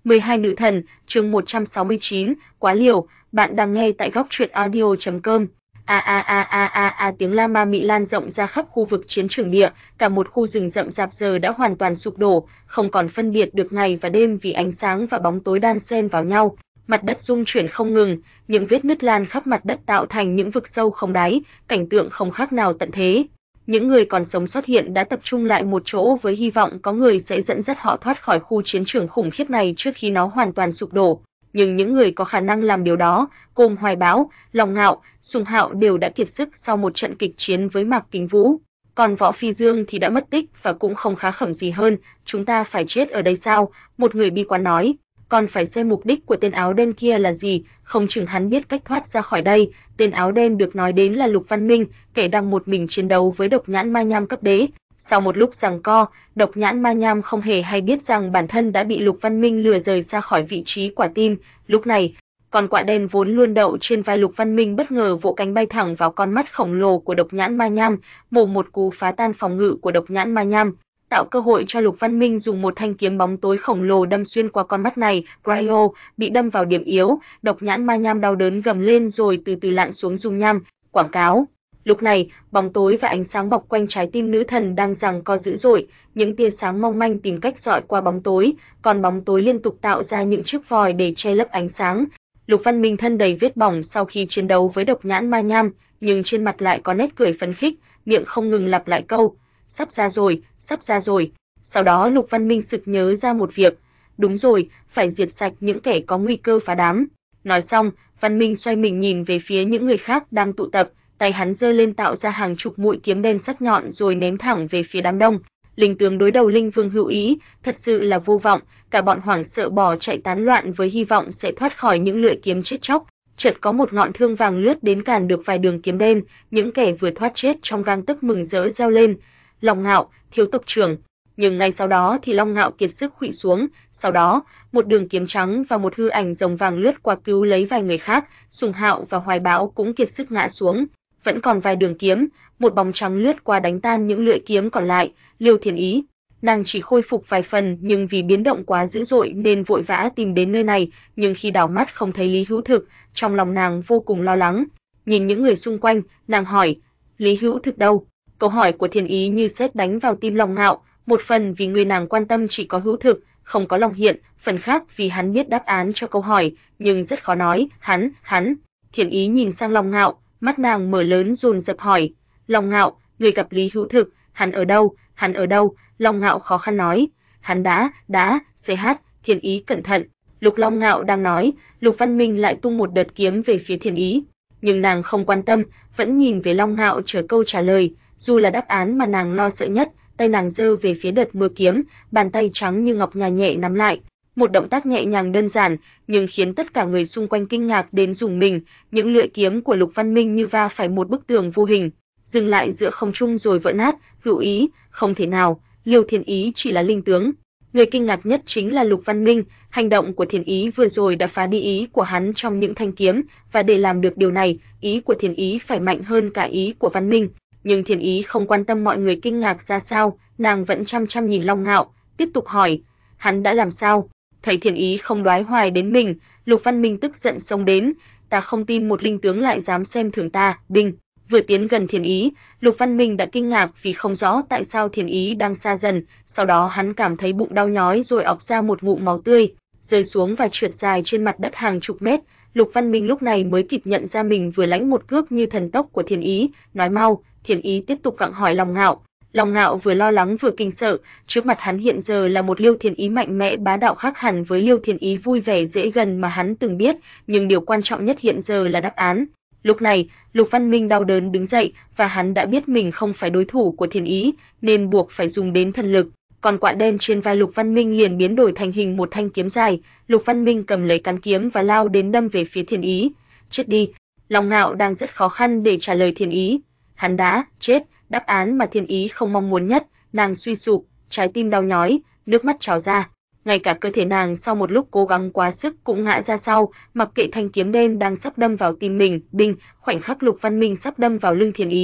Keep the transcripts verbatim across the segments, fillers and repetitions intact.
mười hai Nữ thần, chương một trăm sáu mươi chín, quá liều, bạn đang nghe tại góc truyện audio chấm com. A a a a a a tiếng la ma mị lan rộng ra khắp khu vực chiến trường địa, cả một khu rừng rậm rạp giờ đã hoàn toàn sụp đổ, không còn phân biệt được ngày và đêm vì ánh sáng và bóng tối đan xen vào nhau. Mặt đất rung chuyển không ngừng, những vết nứt lan khắp mặt đất tạo thành những vực sâu không đáy, cảnh tượng không khác nào tận thế. Những người còn sống sót hiện đã tập trung lại một chỗ với hy vọng có người sẽ dẫn dắt họ thoát khỏi khu chiến trường khủng khiếp này trước khi nó hoàn toàn sụp đổ. Nhưng những người có khả năng làm điều đó, gồm Hoài Bão, Long Ngạo, Sùng Hạo đều đã kiệt sức sau một trận kịch chiến với Mạc Kính Vũ. Còn Võ Phi Dương thì đã mất tích và cũng không khá khẩm gì hơn. Chúng ta phải chết ở đây sao? Một người bi quan nói. Còn phải xem mục đích của tên áo đen kia là gì, không chừng hắn biết cách thoát ra khỏi đây. Tên áo đen được nói đến là Lục Văn Minh, kẻ đang một mình chiến đấu với Độc Nhãn Ma Nham cấp đế. Sau một lúc giằng co, Độc Nhãn Ma Nham không hề hay biết rằng bản thân đã bị Lục Văn Minh lừa rời xa khỏi vị trí quả tim. Lúc này, con quạ đen vốn luôn đậu trên vai Lục Văn Minh bất ngờ vỗ cánh bay thẳng vào con mắt khổng lồ của Độc Nhãn Ma Nham, mổ một cú phá tan phòng ngự của Độc Nhãn Ma Nham, tạo cơ hội cho Lục Văn Minh dùng một thanh kiếm bóng tối khổng lồ đâm xuyên qua con mắt này. Bryo bị đâm vào điểm yếu, Độc Nhãn Ma Nham đau đớn gầm lên rồi từ từ lặn xuống dung nham. Quảng cáo. Lúc này, bóng tối và ánh sáng bọc quanh trái tim nữ thần đang giằng co dữ dội, những tia sáng mong manh tìm cách dọi qua bóng tối, còn bóng tối liên tục tạo ra những chiếc vòi để che lấp ánh sáng. Lục Văn Minh thân đầy vết bỏng sau khi chiến đấu với Độc Nhãn Ma Nham, nhưng trên mặt lại có nét cười phấn khích, miệng không ngừng lặp lại câu: "Sắp ra rồi, sắp ra rồi." Sau đó Lục Văn Minh sực nhớ ra một việc, đúng rồi, phải diệt sạch những kẻ có nguy cơ phá đám. Nói xong, Văn Minh xoay mình nhìn về phía những người khác đang tụ tập, tay hắn giơ lên tạo ra hàng chục mũi kiếm đen sắc nhọn rồi ném thẳng về phía đám đông. Linh tướng đối đầu Linh Vương Hữu Ý, thật sự là vô vọng, cả bọn hoảng sợ bỏ chạy tán loạn với hy vọng sẽ thoát khỏi những lưỡi kiếm chết chóc. Chợt có một ngọn thương vàng lướt đến cản được vài đường kiếm đen, những kẻ vừa thoát chết trong gang tấc mừng rỡ reo lên: "Long Ngạo, thiếu tộc trưởng!" Nhưng ngay sau đó thì Long Ngạo kiệt sức khuỵu xuống, sau đó, một đường kiếm trắng và một hư ảnh rồng vàng lướt qua cứu lấy vài người khác, Sùng Hạo và Hoài Bão cũng kiệt sức ngã xuống. Vẫn còn vài đường kiếm, một bóng trắng lướt qua đánh tan những lưỡi kiếm còn lại. Liêu Thiền Ý, nàng chỉ khôi phục vài phần nhưng vì biến động quá dữ dội nên vội vã tìm đến nơi này, nhưng khi đảo mắt không thấy Lý Hữu Thực, trong lòng nàng vô cùng lo lắng. Nhìn những người xung quanh, nàng hỏi: "Lý Hữu Thực đâu?" Câu hỏi của Thiền Ý như sét đánh vào tim Long Ngạo, một phần vì người nàng quan tâm chỉ có Hữu Thực, không có Long Hiện, phần khác vì hắn biết đáp án cho câu hỏi, nhưng rất khó nói. Hắn, hắn. Thiền Ý nhìn sang Long Ngạo, mắt nàng mở lớn dồn dập hỏi: "Long Ngạo, người gặp Lý Hữu Thực, hắn ở đâu? Hắn ở đâu?" Long Ngạo khó khăn nói: "Hắn đã, đã, xê hát." Thiền Ý cẩn thận. Lúc Long Ngạo đang nói, Lục Văn Minh lại tung một đợt kiếm về phía Thiền Ý, nhưng nàng không quan tâm, vẫn nhìn về Long Ngạo chờ câu trả lời. Dù là đáp án mà nàng lo sợ nhất, tay nàng giơ về phía đợt mưa kiếm, bàn tay trắng như ngọc nhẹ nhẹ nắm lại. Một động tác nhẹ nhàng đơn giản, nhưng khiến tất cả người xung quanh kinh ngạc đến rùng mình. Những lưỡi kiếm của Lục Văn Minh như va phải một bức tường vô hình, dừng lại giữa không trung rồi vỡ nát. Hữu Ý, không thể nào, Liêu Thiền Ý chỉ là linh tướng. Người kinh ngạc nhất chính là Lục Văn Minh, hành động của Thiền Ý vừa rồi đã phá đi ý của hắn trong những thanh kiếm, và để làm được điều này, ý của Thiền Ý phải mạnh hơn cả ý của Văn Minh. Nhưng Thiền Ý không quan tâm mọi người kinh ngạc ra sao, nàng vẫn chăm chăm nhìn Long Ngạo, tiếp tục hỏi: "Hắn đã làm sao?" Thấy Thiền Ý không đoái hoài đến mình, Lục Văn Minh tức giận xông đến: "Ta không tin một linh tướng lại dám xem thường ta." Đinh. Vừa tiến gần Thiền Ý, Lục Văn Minh đã kinh ngạc vì không rõ tại sao Thiền Ý đang xa dần, sau đó hắn cảm thấy bụng đau nhói rồi ọc ra một ngụm máu tươi, rơi xuống và trượt dài trên mặt đất hàng chục mét. Lục Văn Minh lúc này mới kịp nhận ra mình vừa lãnh một cước như thần tốc của Thiền Ý, nói mau. Thiền Ý tiếp tục gặng hỏi Long Ngạo. Long Ngạo vừa lo lắng vừa kinh sợ, trước mặt hắn hiện giờ là một Liêu Thiền Ý mạnh mẽ bá đạo khác hẳn với Liêu Thiền Ý vui vẻ dễ gần mà hắn từng biết, nhưng điều quan trọng nhất hiện giờ là đáp án. Lúc này, Lục Văn Minh đau đớn đứng dậy, và hắn đã biết mình không phải đối thủ của Thiền Ý, nên buộc phải dùng đến thần lực. Còn quạ đen trên vai Lục Văn Minh liền biến đổi thành hình một thanh kiếm dài, Lục Văn Minh cầm lấy cán kiếm và lao đến đâm về phía Thiền Ý. "Chết đi." Long Ngạo đang rất khó khăn để trả lời Thiền Ý. Hắn đã chết, đáp án mà Thiền Ý không mong muốn nhất. Nàng suy sụp, trái tim đau nhói, nước mắt trào ra. Ngay cả cơ thể nàng sau một lúc cố gắng quá sức cũng ngã ra sau, mặc kệ thanh kiếm đen đang sắp đâm vào tim mình. Đinh, khoảnh khắc Lục Văn Minh sắp đâm vào lưng Thiền Ý,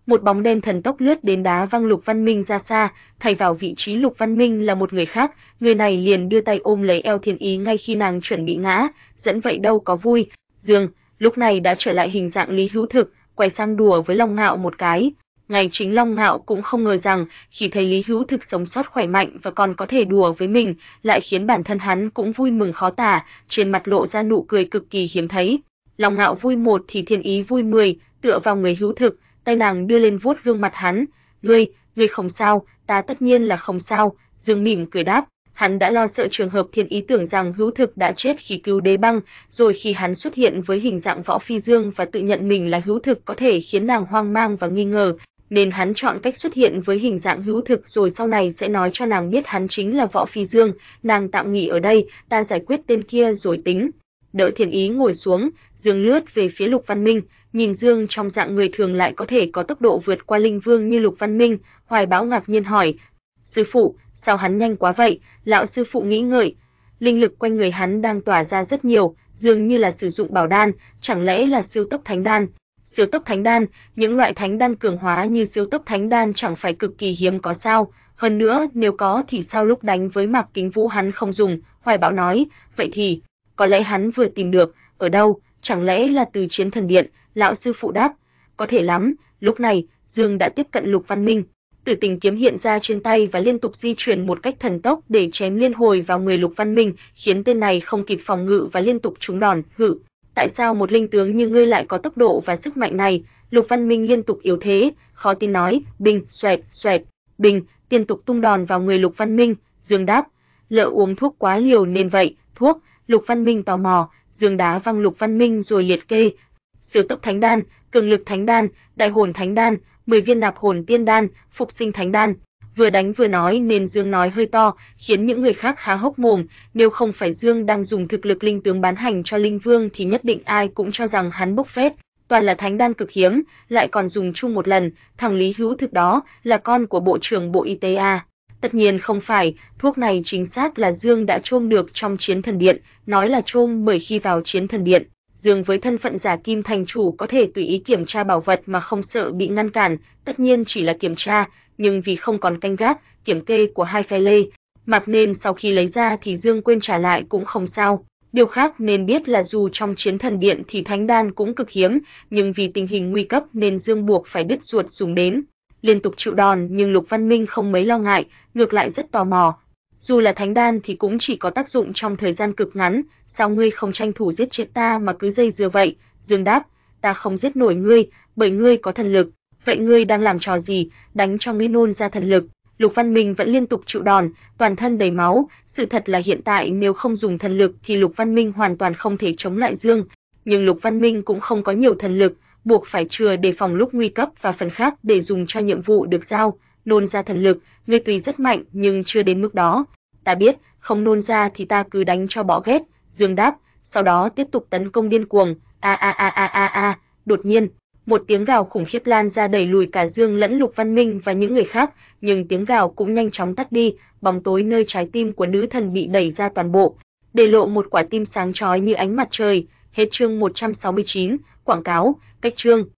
một bóng đen thần tốc lướt đến đá văng Lục Văn Minh ra xa, thay vào vị trí Lục Văn Minh là một người khác, người này liền đưa tay ôm lấy eo Thiên Ý ngay khi nàng chuẩn bị ngã, dẫn vậy đâu có vui. Dương lúc này đã trở lại hình dạng Lý Hữu Thực, quay sang đùa với Long Ngạo một cái. Ngay chính Long Ngạo cũng không ngờ rằng khi thấy Lý Hữu Thực sống sót khỏe mạnh và còn có thể đùa với mình, lại khiến bản thân hắn cũng vui mừng khó tả, trên mặt lộ ra nụ cười cực kỳ hiếm thấy. Long Ngạo vui một thì Thiên Ý vui mười, tựa vào người Hữu Thực, tay nàng đưa lên vuốt gương mặt hắn. "Ngươi, ngươi không sao?" "Ta tất nhiên là không sao." Dương mỉm cười đáp. Hắn đã lo sợ trường hợp Thiên Ý tưởng rằng Hữu Thực đã chết khi cứu Đế Băng, rồi khi hắn xuất hiện với hình dạng Võ Phi Dương và tự nhận mình là Hữu Thực có thể khiến nàng hoang mang và nghi ngờ, nên hắn chọn cách xuất hiện với hình dạng Hữu Thực rồi sau này sẽ nói cho nàng biết hắn chính là Võ Phi Dương. "Nàng tạm nghỉ ở đây, ta giải quyết tên kia rồi tính." Đỡ Thiên Ý ngồi xuống, Dương lướt về phía Lục Văn Minh, nhìn Dương trong dạng người thường lại có thể có tốc độ vượt qua linh vương như Lục Văn Minh, Hoài Bão ngạc nhiên hỏi: "Sư phụ, sao hắn nhanh quá vậy?" Lão sư phụ nghĩ ngợi, linh lực quanh người hắn đang tỏa ra rất nhiều, dường như là sử dụng bảo đan, chẳng lẽ là siêu tốc thánh đan? Siêu tốc thánh đan, những loại thánh đan cường hóa như siêu tốc thánh đan chẳng phải cực kỳ hiếm có sao? Hơn nữa, nếu có thì sao lúc đánh với Mạc Kính Vũ hắn không dùng? Hoài Bão nói, vậy thì có lẽ hắn vừa tìm được. Ở đâu? Chẳng lẽ là từ Chiến Thần Điện? Lão sư phụ đáp, có thể lắm. Lúc này, Dương đã tiếp cận Lục Văn Minh. Tử Tình kiếm hiện ra trên tay và liên tục di chuyển một cách thần tốc để chém liên hồi vào người Lục Văn Minh, khiến tên này không kịp phòng ngự và liên tục trúng đòn. "Hự, tại sao một linh tướng như ngươi lại có tốc độ và sức mạnh này?" Lục Văn Minh liên tục yếu thế, khó tin nói. Bình, xoẹt, xoẹt, bình, liên tục tung đòn vào người Lục Văn Minh. Dương đáp, lỡ uống thuốc quá liều nên vậy. Thuốc? Lục Văn Minh tò mò. Dương đá văng Lục Văn Minh rồi liệt kê: siêu tốc thánh đan, cường lực thánh đan, đại hồn thánh đan, mười viên nạp hồn tiên đan, phục sinh thánh đan. Vừa đánh vừa nói nên Dương nói hơi to, khiến những người khác há hốc mồm. Nếu không phải Dương đang dùng thực lực linh tướng bán hành cho linh vương thì nhất định ai cũng cho rằng hắn bốc phét. Toàn là thánh đan cực hiếm, lại còn dùng chung một lần. Thằng Lý Hữu Thực đó là con của Bộ trưởng Bộ Y tế à? Tất nhiên không phải, thuốc này chính xác là Dương đã trôm được trong Chiến Thần Điện. Nói là trôm bởi khi vào Chiến Thần Điện, Dương với thân phận giả kim thành chủ có thể tùy ý kiểm tra bảo vật mà không sợ bị ngăn cản, tất nhiên chỉ là kiểm tra, nhưng vì không còn canh gác, kiểm kê của hai phe lê, mặc nên sau khi lấy ra thì Dương quên trả lại cũng không sao. Điều khác nên biết là dù trong Chiến Thần Điện thì thánh đan cũng cực hiếm, nhưng vì tình hình nguy cấp nên Dương buộc phải đứt ruột dùng đến. Liên tục chịu đòn nhưng Lục Văn Minh không mấy lo ngại, ngược lại rất tò mò. Dù là thánh đan thì cũng chỉ có tác dụng trong thời gian cực ngắn, sao ngươi không tranh thủ giết chết ta mà cứ dây dưa vậy? Dương đáp, ta không giết nổi ngươi, bởi ngươi có thần lực. Vậy ngươi đang làm trò gì, đánh cho ngươi nôn ra thần lực? Lục Văn Minh vẫn liên tục chịu đòn, toàn thân đầy máu, sự thật là hiện tại nếu không dùng thần lực thì Lục Văn Minh hoàn toàn không thể chống lại Dương, nhưng Lục Văn Minh cũng không có nhiều thần lực, buộc phải chừa để phòng lúc nguy cấp và phần khác để dùng cho nhiệm vụ được giao. Nôn ra thần lực, ngươi tuy rất mạnh nhưng chưa đến mức đó. Ta biết, không nôn ra thì ta cứ đánh cho bỏ ghét. Dương đáp, sau đó tiếp tục tấn công điên cuồng. A a a a a a. Đột nhiên, một tiếng gào khủng khiếp lan ra đẩy lùi cả Dương lẫn Lục Văn Minh và những người khác, nhưng tiếng gào cũng nhanh chóng tắt đi, bóng tối nơi trái tim của nữ thần bị đẩy ra toàn bộ, để lộ một quả tim sáng chói như ánh mặt trời. Hết chương một trăm sáu mươi chín, quảng cáo, cách chương